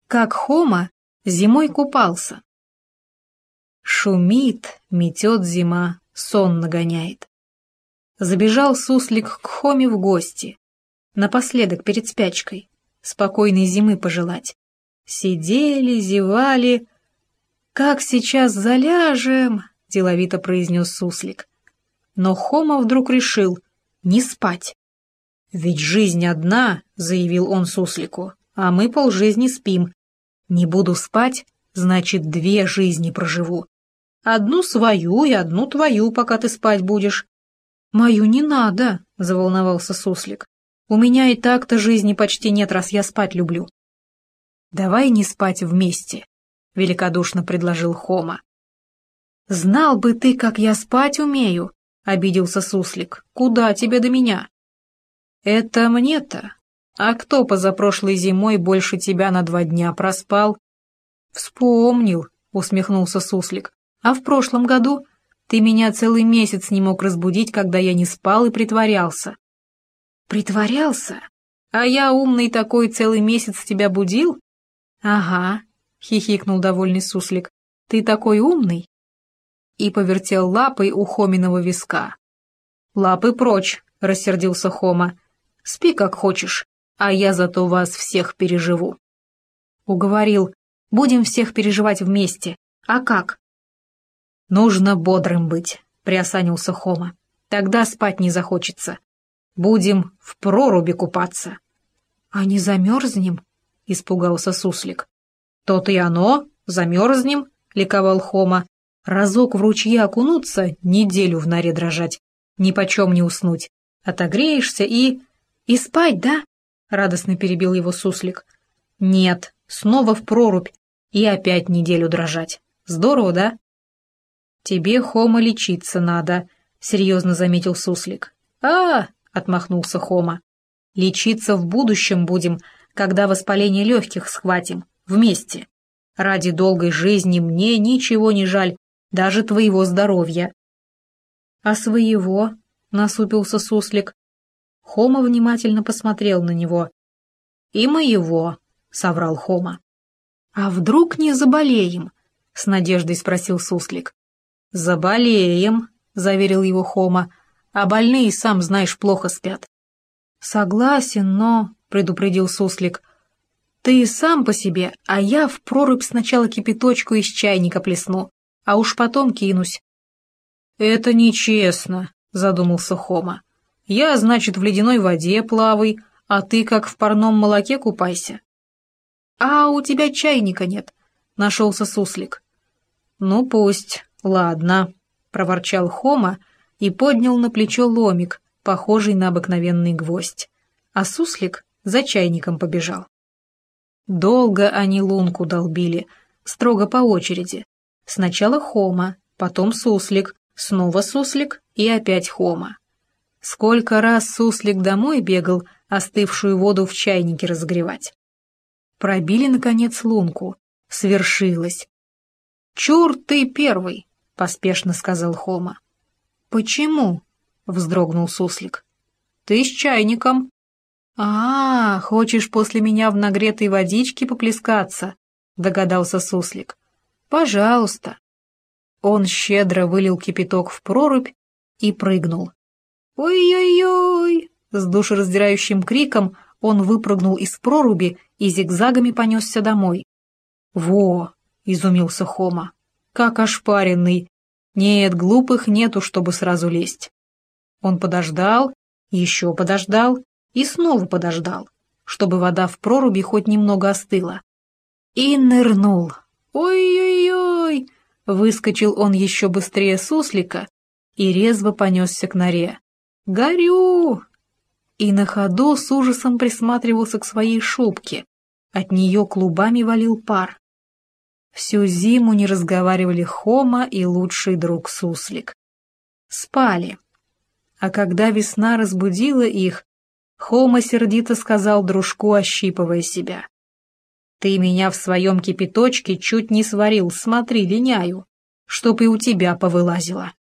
Как Хома зимой купался. Шумит, метет зима, сон нагоняет. Забежал суслик к Хоме в гости, напоследок перед спячкой, спокойной зимы пожелать. Сидели, зевали. «Как сейчас заляжем!» — деловито произнес суслик. Но Хома вдруг решил не спать. «Ведь жизнь одна», — заявил он суслику, — «а мы полжизни спим. Не буду спать, значит, 2 жизни проживу. Одну свою и одну твою, пока ты спать будешь». «Мою не надо», — заволновался суслик. «У меня и так-то жизни почти нет, раз я спать люблю». «Давай не спать вместе», — великодушно предложил Хома. «Знал бы ты, как я спать умею», — обиделся суслик. «Куда тебе до меня?» «Это мне-то. А кто позапрошлой зимой больше тебя на 2 дня проспал?» «Вспомнил», — усмехнулся суслик. «А в прошлом году ты меня целый месяц не мог разбудить, когда я не спал и притворялся». «Притворялся? А я умный такой целый месяц тебя будил?» «Ага», — хихикнул довольный суслик. «Ты такой умный?» И повертел лапой у Хоминого виска. «Лапы прочь», — рассердился Хома. «Спи как хочешь, а я зато вас всех переживу». Уговорил. «Будем всех переживать вместе. А как?» «Нужно бодрым быть», — приосанился Хома. «Тогда спать не захочется. Будем в проруби купаться». «А не замерзнем?» — испугался суслик. «То-то и оно, замерзнем», — ликовал Хома. «Разок в ручье окунуться, неделю в норе дрожать, нипочем не уснуть. Отогреешься и...» «И спать, да?» — радостно перебил его суслик. «Нет, снова в прорубь и опять неделю дрожать. Здорово, да?» «Тебе, Хома, лечиться надо», — серьезно заметил суслик. Отмахнулся Хома. «Лечиться в будущем будем, когда воспаление легких схватим, вместе. Ради долгой жизни мне ничего не жаль, даже твоего здоровья». «А своего?» — насупился суслик. Хома внимательно посмотрел на него. «И моего», — соврал Хома. «А вдруг не заболеем?» — с надеждой спросил суслик. «Заболеем», — заверил его Хома, — «а больные, сам знаешь, плохо спят». «Согласен, но», — предупредил суслик, — «ты сам по себе, а я в прорубь сначала кипяточку из чайника плесну, а уж потом кинусь». «Это нечестно», — задумался Хома. «Я, значит, в ледяной воде плавай, а ты как в парном молоке купайся». «А у тебя чайника нет», — нашелся суслик. «Ну пусть, ладно», — проворчал Хома и поднял на плечо ломик, похожий на обыкновенный гвоздь, а суслик за чайником побежал. Долго они лунку долбили, строго по очереди. Сначала Хома, потом суслик, снова суслик и опять Хома. Сколько раз суслик домой бегал, остывшую воду в чайнике разогревать. Пробили, наконец, лунку. Свершилось. «Чур ты первый», — поспешно сказал Хома. «Почему?» — вздрогнул суслик. «Ты с чайником». Хочешь после меня в нагретой водичке поплескаться?» — догадался суслик. «Пожалуйста». Он щедро вылил кипяток в прорубь и прыгнул. «Ой-ой-ой!» — с душераздирающим криком он выпрыгнул из проруби и зигзагами понесся домой. «Во!» — изумился Хома. «Как ошпаренный! Нет, глупых нету, чтобы сразу лезть». Он подождал, еще подождал и снова подождал, чтобы вода в проруби хоть немного остыла. И нырнул. «Ой-ой-ой!» — выскочил он еще быстрее суслика и резво понесся к норе. «Горю!» И на ходу с ужасом присматривался к своей шубке. От нее клубами валил пар. Всю зиму не разговаривали Хома и лучший друг суслик. Спали. А когда весна разбудила их, Хома сердито сказал дружку, ощипывая себя: «Ты меня в своем кипяточке чуть не сварил, смотри, линяю, чтоб и у тебя повылазило».